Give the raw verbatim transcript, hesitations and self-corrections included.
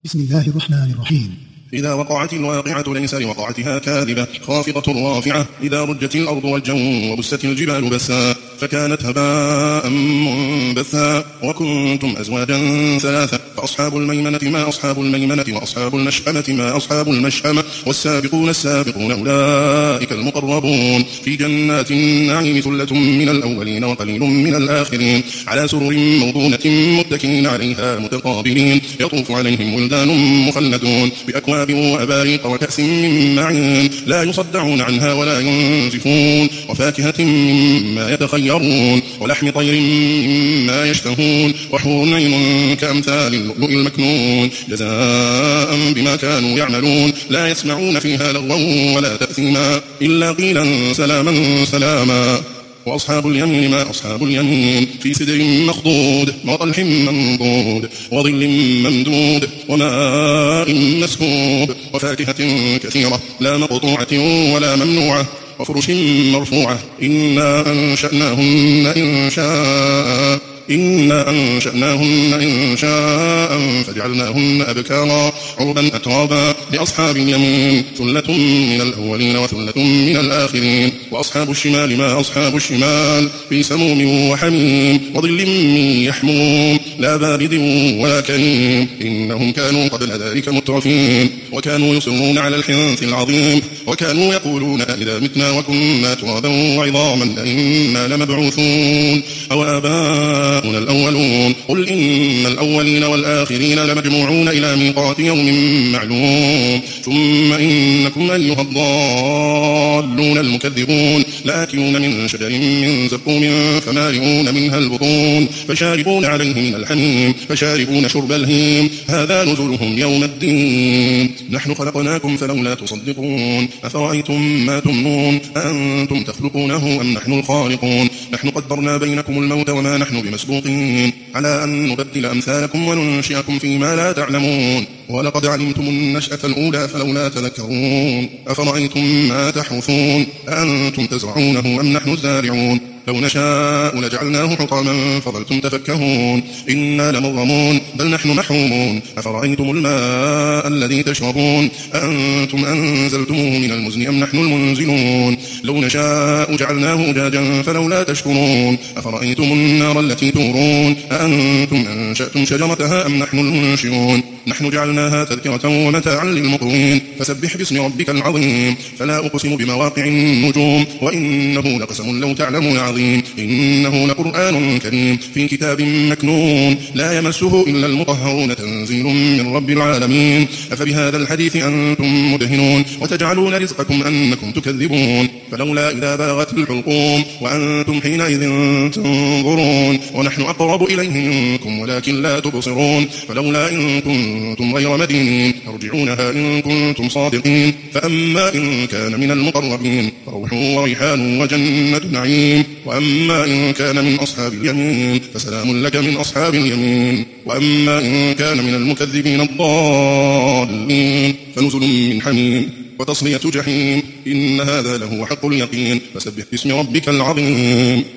بسم الله الرحمن الرحيم. إذا وقعت الواقعة ليس لوقعتها كاذبة خافضة رافعة إذا رجت الأرض والجو وبست الجبال بسا فكانت هباء منبثا وكنتم أزواجا ثلاثة فأصحاب الميمنة ما أصحاب الميمنة وأصحاب المشأمة ما أصحاب المشأمة والسابقون السابقون أولئك المقربون في جنات النعيم ثلة من الأولين وقليل من الآخرين على سرر موضونة متكئين عليها متقابلين يطوف عليهم ولدان مخلدون بأكواب وأباريق وكأس من معين لا يصدعون عنها ولا ينزفون وفاكهة مما يتخيرون ولحم طير مما يشتهون وحور عين كأمثال اللؤلؤ المكنون جزاء بما كانوا يعملون لا يسمعون فيها لغوا ولا تأثيما إلا قيلا سلاما سلاما وأصحاب اليمين ما أصحاب اليمين في سدر مخضود وطلح منضود وظل ممدود وماء مسكوب وفاكهة كثيرة لا مقطوعة ولا ممنوعة وفرش مرفوعة إنا أنشأناهن إن شاء إنا أنشأناهن إن شاء فجعلناهن أبكارا عربا أترابا لأصحاب اليمين ثلة من الأولين وثلة من الآخرين وأصحاب الشمال ما أصحاب الشمال في سموم وحميم وظل من يحموم لا بارد ولا كريم إنهم كانوا قبل ذلك مترفين وكانوا يصرون على الحنث العظيم وكانوا يقولون إذا متنا وكنا ترابا وعظاما إنا لمبعوثون أو آباؤنا الأولون قل إن الأولين والآخرين لمجموعون إلى ميقات يوم معلوم ثم إنكم أيها الضالون المكذبون لآكلون من شجر من زقوم فمالئون منها البطون فشاربون عليه من الحميم فشاربون شرب الهيم هذا نزلهم يوم الدين نحن خلقناكم فلولا تصدقون أفرأيتم ما تمنون أنتم تخلقونه أم نحن الخالقون نحن قدرنا بينكم الموت وما نحن بمسبوقين على أن نبدل أمثالكم وننشئكم فيما لا تعلمون ولقد علمتم النشأة الأولى فلولا تذكرون أفرأيتم ما تحرثون أنتم تزرعونه أم نحن الزارعون لو نشاء لجعلناه حطاما فظلتم تفكهون إنا لمغرمون بل نحن محرومون أفرأيتم الماء الذي تشربون أنتم أنزلتموه من المزن أم نحن المنزلون لو نشاء جعلناه أجاجا فلولا تشكرون أفرأيتم النار التي تورون أنتم أنشأتم شجرتها أم نحن المنشئون نحن جعلناها تذكرة ومتاعا للمقوين فسبح باسم ربك العظيم فلا أقسم بمواقع النجوم وإنه لقسم لو تعلمون عظيم إنه لقرآن كريم في كتاب مكنون لا يمسه إلا المطهرون تنزيل من رب العالمين أفبهذا الحديث أنتم مدهنون وتجعلون رزقكم أنكم تكذبون فلولا إذا بلغت الحلقوم وأنتم حينئذ تنظرون ونحن أقرب إليه منكم ولكن لا تبصرون فلولا إن كنتم غير مدينين ترجعونها إن كنتم صادقين فأما إن كان من المقربين فروح وريحان وجنة نعيم وأما إن كان من أصحاب اليمين فسلام لك من أصحاب اليمين وأما إن كان من المكذبين الضالين فنزل من حميم وتصلية جحيم إن هذا لهو حق اليقين فسبح باسم ربك العظيم.